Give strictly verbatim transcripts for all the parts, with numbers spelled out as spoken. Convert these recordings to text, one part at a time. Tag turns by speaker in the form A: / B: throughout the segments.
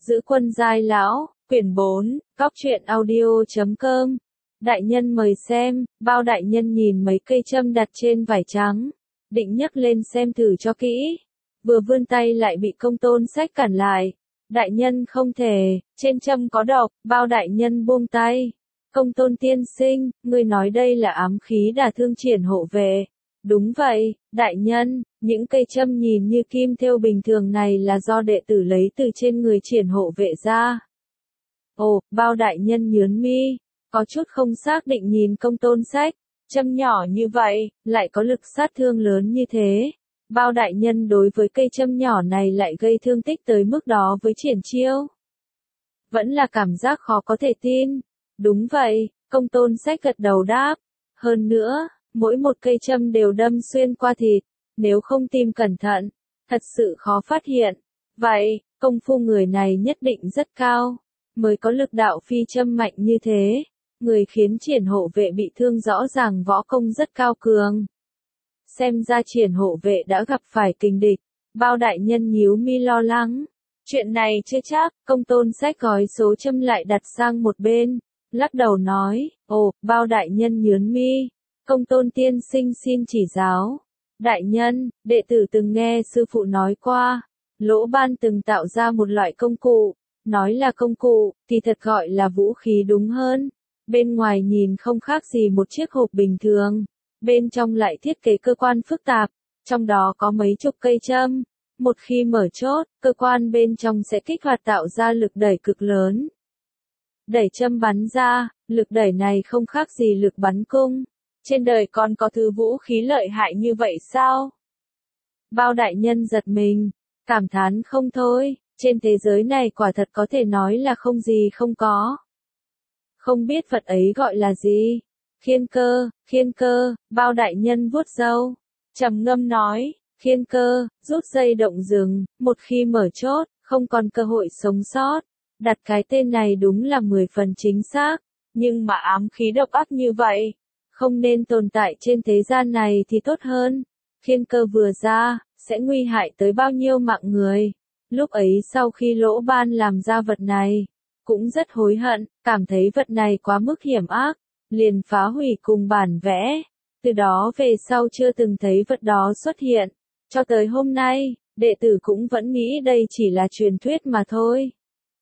A: Giữ quân giai lão, quyển bốn, góc truyện audio chấm com. Đại nhân mời xem, bao đại nhân nhìn mấy cây châm đặt trên vải trắng, định nhấc lên xem thử cho kỹ. Vừa vươn tay lại bị Công Tôn Sách cản lại. Đại nhân không thể, trên châm có độc, bao đại nhân buông tay. Công Tôn tiên sinh, ngươi nói đây là ám khí đả thương Triển hộ vệ. Đúng vậy, đại nhân, những cây châm nhìn như kim thêu bình thường này là do đệ tử lấy từ trên người Triển hộ vệ ra. Ồ, bao đại nhân nhướng mi, có chút không xác định nhìn Công Tôn Sách, châm nhỏ như vậy, lại có lực sát thương lớn như thế. Bao đại nhân đối với cây châm nhỏ này lại gây thương tích tới mức đó với Triển Chiêu. Vẫn là cảm giác khó có thể tin. Đúng vậy, Công Tôn Sách gật đầu đáp. Hơn nữa, mỗi một cây châm đều đâm xuyên qua thịt, nếu không tìm cẩn thận, thật sự khó phát hiện. Vậy, công phu người này nhất định rất cao, mới có lực đạo phi châm mạnh như thế. Người khiến Triển hộ vệ bị thương rõ ràng võ công rất cao cường. Xem ra Triển hộ vệ đã gặp phải kình địch. Bao đại nhân nhíu mi lo lắng. Chuyện này chưa chắc. Công Tôn Sách gói số châm lại đặt sang một bên, lắc đầu nói, ồ, bao đại nhân nhướng mi. Công Tôn tiên sinh xin chỉ giáo. Đại nhân, đệ tử từng nghe sư phụ nói qua, Lỗ Ban từng tạo ra một loại công cụ, nói là công cụ, thì thật gọi là vũ khí đúng hơn. Bên ngoài nhìn không khác gì một chiếc hộp bình thường, bên trong lại thiết kế cơ quan phức tạp, trong đó có mấy chục cây châm. Một khi mở chốt, cơ quan bên trong sẽ kích hoạt tạo ra lực đẩy cực lớn. Đẩy châm bắn ra, lực đẩy này không khác gì lực bắn cung. Trên đời còn có thứ vũ khí lợi hại như vậy sao? Bao đại nhân giật mình, cảm thán không thôi, trên thế giới này quả thật có thể nói là không gì không có. Không biết vật ấy gọi là gì? Khiên cơ, khiên cơ, bao đại nhân vuốt râu, trầm ngâm nói, khiên cơ, rút dây động rừng, một khi mở chốt, không còn cơ hội sống sót. Đặt cái tên này đúng là mười phần chính xác, nhưng mà ám khí độc ác như vậy, không nên tồn tại trên thế gian này thì tốt hơn. Khiên cơ vừa ra, sẽ nguy hại tới bao nhiêu mạng người. Lúc ấy sau khi Lỗ Ban làm ra vật này, cũng rất hối hận, cảm thấy vật này quá mức hiểm ác, liền phá hủy cùng bản vẽ. Từ đó về sau chưa từng thấy vật đó xuất hiện. Cho tới hôm nay, đệ tử cũng vẫn nghĩ đây chỉ là truyền thuyết mà thôi.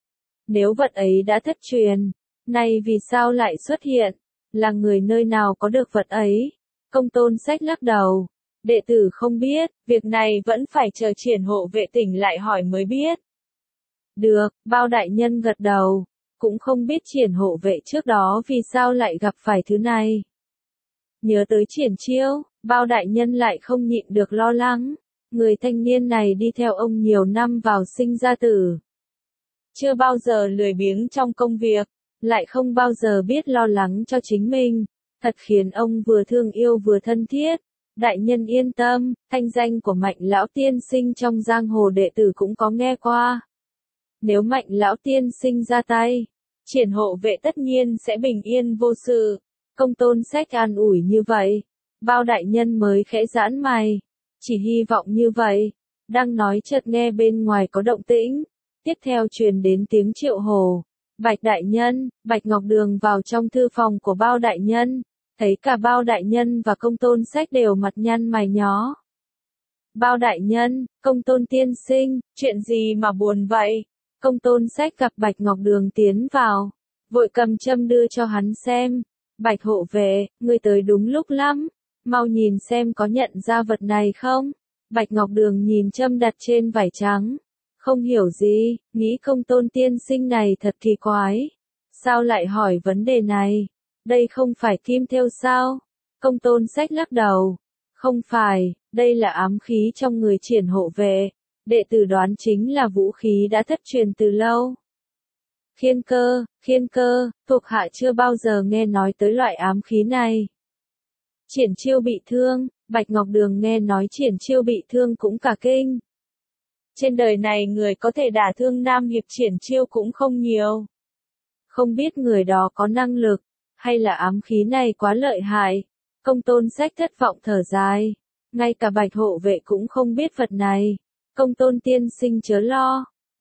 A: Nếu vật ấy đã thất truyền, nay vì sao lại xuất hiện? Là người nơi nào có được vật ấy? Công Tôn Sách lắc đầu. Đệ tử không biết, việc này vẫn phải chờ Triển hộ vệ tỉnh lại hỏi mới biết. Được, bao đại nhân gật đầu. Cũng không biết Triển hộ vệ trước đó vì sao lại gặp phải thứ này. Nhớ tới Triển Chiêu, bao đại nhân lại không nhịn được lo lắng. Người thanh niên này đi theo ông nhiều năm vào sinh ra tử. Chưa bao giờ lười biếng trong công việc, lại không bao giờ biết lo lắng cho chính mình. Thật khiến ông vừa thương yêu vừa thân thiết. Đại nhân yên tâm, thanh danh của Mạnh lão tiên sinh trong giang hồ đệ tử cũng có nghe qua. Nếu Mạnh lão tiên sinh ra tay, Triển hộ vệ tất nhiên sẽ bình yên vô sự. Công Tôn Sách an ủi như vậy, bao đại nhân mới khẽ giãn mày. Chỉ hy vọng như vậy. Đang nói chợt nghe bên ngoài có động tĩnh. Tiếp theo truyền đến tiếng Triệu Hồ. Bạch đại nhân, Bạch Ngọc Đường vào trong thư phòng của bao đại nhân. Thấy cả bao đại nhân và Công Tôn Sách đều mặt nhăn mày nhó. Bao đại nhân, Công Tôn tiên sinh, chuyện gì mà buồn vậy? Công Tôn Sách gặp Bạch Ngọc Đường tiến vào, vội cầm châm đưa cho hắn xem. Bạch hộ vệ, ngươi tới đúng lúc lắm, mau nhìn xem có nhận ra vật này không? Bạch Ngọc Đường nhìn châm đặt trên vải trắng, không hiểu gì, nghĩ Công Tôn tiên sinh này thật kỳ quái. Sao lại hỏi vấn đề này? Đây không phải kim thêu sao? Công Tôn Sách lắc đầu. Không phải, đây là ám khí trong người Triển hộ vệ. Đệ tử đoán chính là vũ khí đã thất truyền từ lâu. Khiên cơ, khiên cơ, thuộc hạ chưa bao giờ nghe nói tới loại ám khí này. Triển Chiêu bị thương, Bạch Ngọc Đường nghe nói Triển Chiêu bị thương cũng cả kinh. Trên đời này người có thể đả thương Nam Hiệp Triển Chiêu cũng không nhiều. Không biết người đó có năng lực, hay là ám khí này quá lợi hại. Công Tôn Sách thất vọng thở dài. Ngay cả Bạch hộ vệ cũng không biết vật này. Công Tôn tiên sinh chớ lo.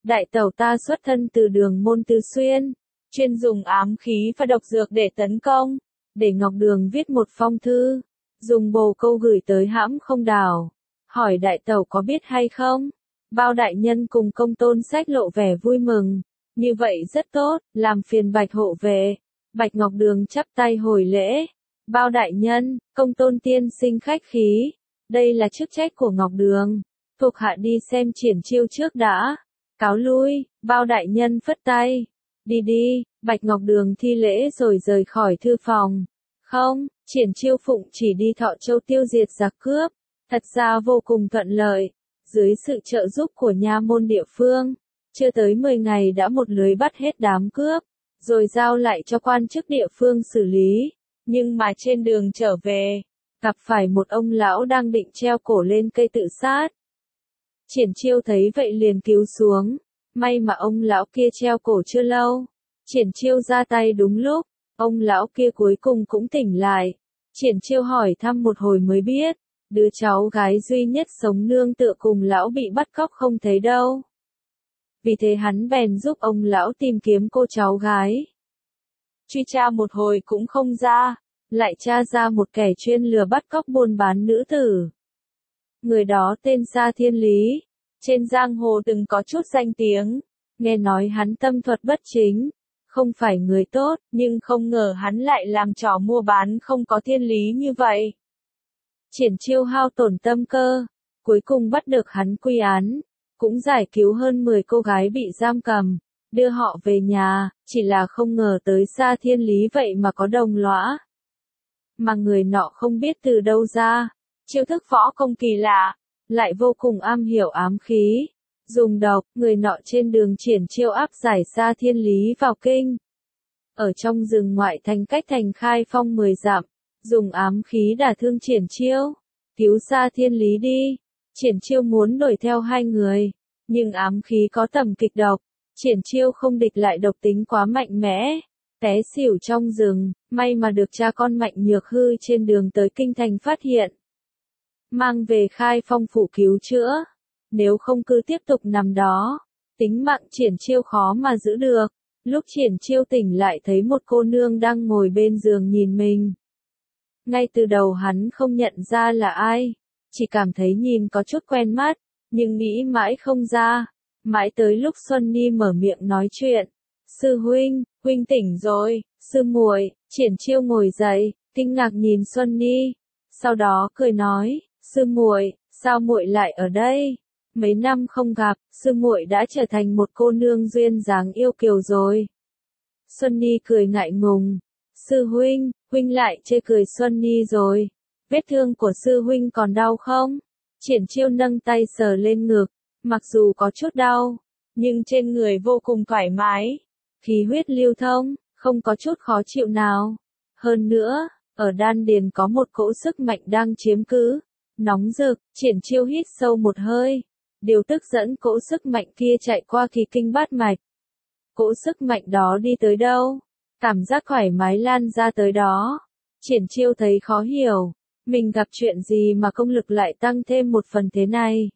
A: đại tẩu ta xuất thân từ đường môn Tứ Xuyên, chuyên dùng ám khí và độc dược để tấn công, để Ngọc Đường viết một phong thư, dùng bồ câu gửi tới hãm không đảo, hỏi đại tẩu có biết hay không. Bao đại nhân cùng Công Tôn Sách lộ vẻ vui mừng, như vậy rất tốt, làm phiền Bạch hộ vệ. Bạch Ngọc Đường chắp tay hồi lễ, Bao đại nhân, Công Tôn tiên sinh khách khí, đây là chức trách của Ngọc Đường, thuộc hạ đi xem triển chiêu trước đã, cáo lui. Bao đại nhân phất tay, đi đi. Bạch Ngọc Đường thi lễ rồi rời khỏi thư phòng. Không, triển chiêu phụng chỉ đi Thọ Châu tiêu diệt giặc cướp, thật ra vô cùng thuận lợi, dưới sự trợ giúp của nha môn địa phương, chưa tới mười ngày đã một lưới bắt hết đám cướp, rồi giao lại cho quan chức địa phương xử lý. Nhưng mà trên đường trở về, gặp phải một ông lão đang định treo cổ lên cây tự sát. Triển chiêu thấy vậy liền cứu xuống, may mà ông lão kia treo cổ chưa lâu. Triển chiêu ra tay đúng lúc, ông lão kia cuối cùng cũng tỉnh lại. Triển chiêu hỏi thăm một hồi mới biết, đứa cháu gái duy nhất sống nương tựa cùng lão bị bắt cóc không thấy đâu. Vì thế hắn bèn giúp ông lão tìm kiếm cô cháu gái. Truy tra một hồi cũng không ra, lại tra ra một kẻ chuyên lừa bắt cóc buôn bán nữ tử. Người đó tên Sa Thiên Lý, trên giang hồ từng có chút danh tiếng, nghe nói hắn tâm thuật bất chính, không phải người tốt, nhưng không ngờ hắn lại làm trò mua bán không có thiên lý như vậy. Triển chiêu hao tổn tâm cơ, cuối cùng bắt được hắn quy án, cũng giải cứu hơn mười cô gái bị giam cầm, đưa họ về nhà, chỉ là không ngờ tới Sa Thiên Lý vậy mà có đồng lõa. Mà người nọ không biết từ đâu ra, chiêu thức võ công kỳ lạ, lại vô cùng am hiểu ám khí, dùng độc. Người nọ trên đường triển chiêu áp giải Sa Thiên Lý vào kinh. Ở trong rừng ngoại thành cách thành Khai Phong mười dặm, dùng ám khí đả thương triển chiêu, cứu Sa Thiên Lý đi. Triển chiêu muốn đuổi theo hai người, nhưng ám khí có tầm kịch độc, triển chiêu không địch lại, độc tính quá mạnh mẽ, té xỉu trong rừng, may mà được cha con Mạnh Nhược Hư trên đường tới kinh thành phát hiện, mang về Khai Phong phủ cứu chữa. Nếu không cứ tiếp tục nằm đó, tính mạng triển chiêu khó mà giữ được. Lúc triển chiêu tỉnh lại thấy một cô nương đang ngồi bên giường nhìn mình. Ngay từ đầu hắn không nhận ra là ai, chỉ cảm thấy nhìn có chút quen mắt, nhưng nghĩ mãi không ra. Mãi tới lúc Xuân Ni mở miệng nói chuyện, sư huynh, huynh tỉnh rồi. Sư muội. Triển chiêu ngồi dậy, kinh ngạc nhìn Xuân Ni, sau đó cười nói, sư muội, sao muội lại ở đây? Mấy năm không gặp, sư muội đã trở thành một cô nương duyên dáng yêu kiều rồi. Xuân Ni cười ngại ngùng, sư huynh, huynh lại chê cười Xuân Ni rồi. Vết thương của sư huynh còn đau không? Triển chiêu nâng tay sờ lên ngực, mặc dù có chút đau, nhưng trên người vô cùng thoải mái, khí huyết lưu thông, không có chút khó chịu nào. Hơn nữa, ở đan điền có một cỗ sức mạnh đang chiếm cứ, nóng rực. Triển chiêu hít sâu một hơi, điều tức dẫn cỗ sức mạnh kia chạy qua kỳ kinh bát mạch. Cỗ sức mạnh đó đi tới đâu, cảm giác thoải mái lan ra tới đó. Triển chiêu thấy khó hiểu, mình gặp chuyện gì mà công lực lại tăng thêm một phần thế này.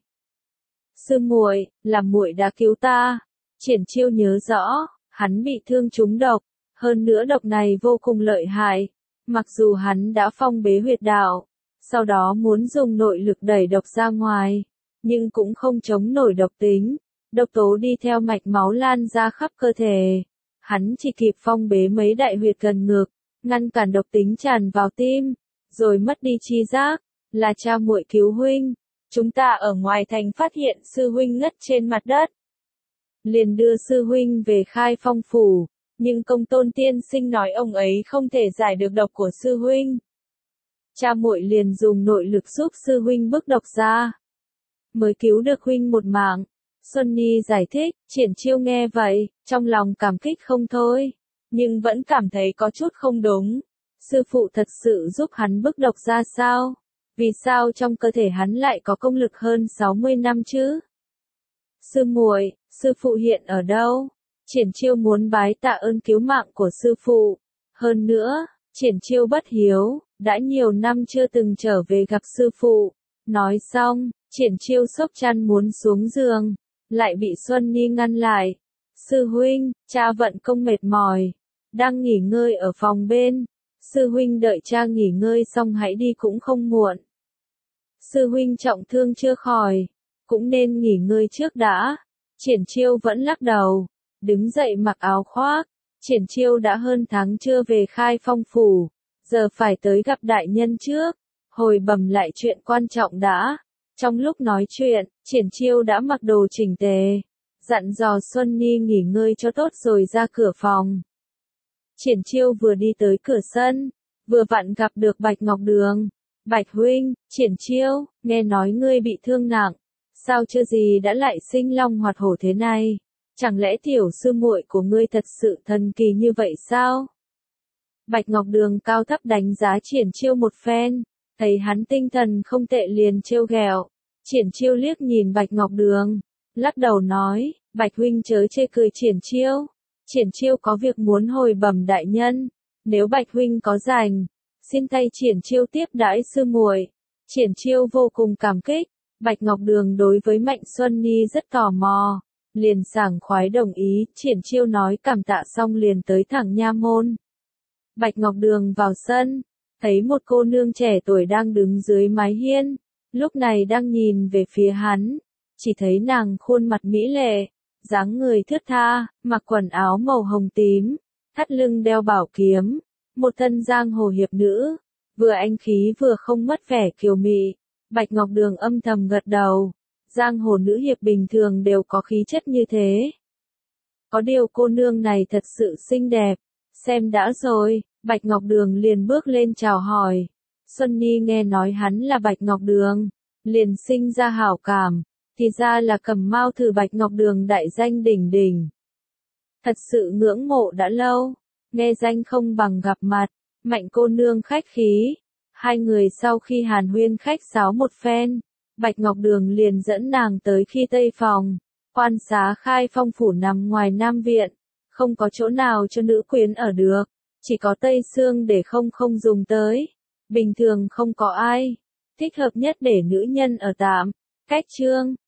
A: Sư muội, là muội đã cứu ta. Triển chiêu nhớ rõ, hắn bị thương trúng độc, hơn nữa độc này vô cùng lợi hại. Mặc dù hắn đã phong bế huyệt đạo, sau đó muốn dùng nội lực đẩy độc ra ngoài, nhưng cũng không chống nổi độc tính. Độc tố đi theo mạch máu lan ra khắp cơ thể. Hắn chỉ kịp phong bế mấy đại huyệt gần ngực, ngăn cản độc tính tràn vào tim, rồi mất đi tri giác. Là cha muội cứu huynh. Chúng ta ở ngoài thành phát hiện sư huynh ngất trên mặt đất, liền đưa sư huynh về Khai Phong phủ, nhưng Công Tôn tiên sinh nói ông ấy không thể giải được độc của sư huynh. Cha muội liền dùng nội lực giúp sư huynh bức độc ra, mới cứu được huynh một mạng. Xuân Ni giải thích. Triển chiêu nghe vậy, trong lòng cảm kích không thôi, nhưng vẫn cảm thấy có chút không đúng. Sư phụ thật sự giúp hắn bức độc ra sao? Vì sao trong cơ thể hắn lại có công lực hơn sáu mươi năm chứ? Sư muội, sư phụ hiện ở đâu? Triển chiêu muốn bái tạ ơn cứu mạng của sư phụ. Hơn nữa, triển chiêu bất hiếu, đã nhiều năm chưa từng trở về gặp sư phụ. Nói xong, triển chiêu xốc chăn muốn xuống giường. lại bị Xuân Ni ngăn lại. Sư huynh, cha vận công mệt mỏi, đang nghỉ ngơi ở phòng bên. Sư huynh đợi cha nghỉ ngơi xong hãy đi cũng không muộn. Sư huynh trọng thương chưa khỏi, cũng nên nghỉ ngơi trước đã. Triển Chiêu vẫn lắc đầu, đứng dậy mặc áo khoác. Triển Chiêu đã hơn tháng chưa về Khai Phong phủ, giờ phải tới gặp đại nhân trước, hồi bẩm lại chuyện quan trọng đã. Trong lúc nói chuyện, Triển Chiêu đã mặc đồ chỉnh tề, dặn dò Xuân Ni nghỉ ngơi cho tốt rồi ra cửa phòng. Triển Chiêu vừa đi tới cửa sân, vừa vặn gặp được Bạch Ngọc Đường. Bạch huynh, Triển Chiêu, nghe nói ngươi bị thương nặng, sao chưa gì đã lại sinh long hoạt hổ thế này? Chẳng lẽ tiểu sư muội của ngươi thật sự thần kỳ như vậy sao? Bạch Ngọc Đường cao thấp đánh giá Triển Chiêu một phen, thấy hắn tinh thần không tệ liền trêu ghẹo. Triển Chiêu liếc nhìn Bạch Ngọc Đường, lắc đầu nói, Bạch huynh chớ chê cười Triển Chiêu. Triển Chiêu có việc muốn hồi bẩm đại nhân, nếu Bạch huynh có rảnh, xin thay Triển Chiêu tiếp đãi sư muội. Triển Chiêu vô cùng cảm kích. Bạch Ngọc Đường đối với Mạnh Xuân Ni rất tò mò, liền sảng khoái đồng ý. Triển Chiêu nói cảm tạ xong liền tới thẳng nha môn. Bạch Ngọc Đường vào sân, thấy một cô nương trẻ tuổi đang đứng dưới mái hiên, lúc này đang nhìn về phía hắn. Chỉ thấy nàng khuôn mặt mỹ lệ, dáng người thướt tha, mặc quần áo màu hồng tím, thắt lưng đeo bảo kiếm, một thân giang hồ hiệp nữ, vừa anh khí vừa không mất vẻ kiều mị. Bạch Ngọc Đường âm thầm gật đầu, giang hồ nữ hiệp bình thường đều có khí chất như thế. Có điều cô nương này thật sự xinh đẹp, xem đã rồi. Bạch Ngọc Đường liền bước lên chào hỏi. Xuân Ni nghe nói hắn là Bạch Ngọc Đường, liền sinh ra hảo cảm, thì ra là Cẩm Mao Thử Bạch Ngọc Đường đại danh đỉnh đỉnh. Thật sự ngưỡng mộ đã lâu, nghe danh không bằng gặp mặt. Mạnh cô nương khách khí. Hai người sau khi hàn huyên khách sáo một phen, Bạch Ngọc Đường liền dẫn nàng tới khi Tây Phòng. Quan xá Khai Phong phủ nằm ngoài Nam Viện, không có chỗ nào cho nữ quyến ở được, chỉ có Tây Sương để không không dùng tới. Bình thường không có ai thích hợp nhất để nữ nhân ở tạm. Cách chương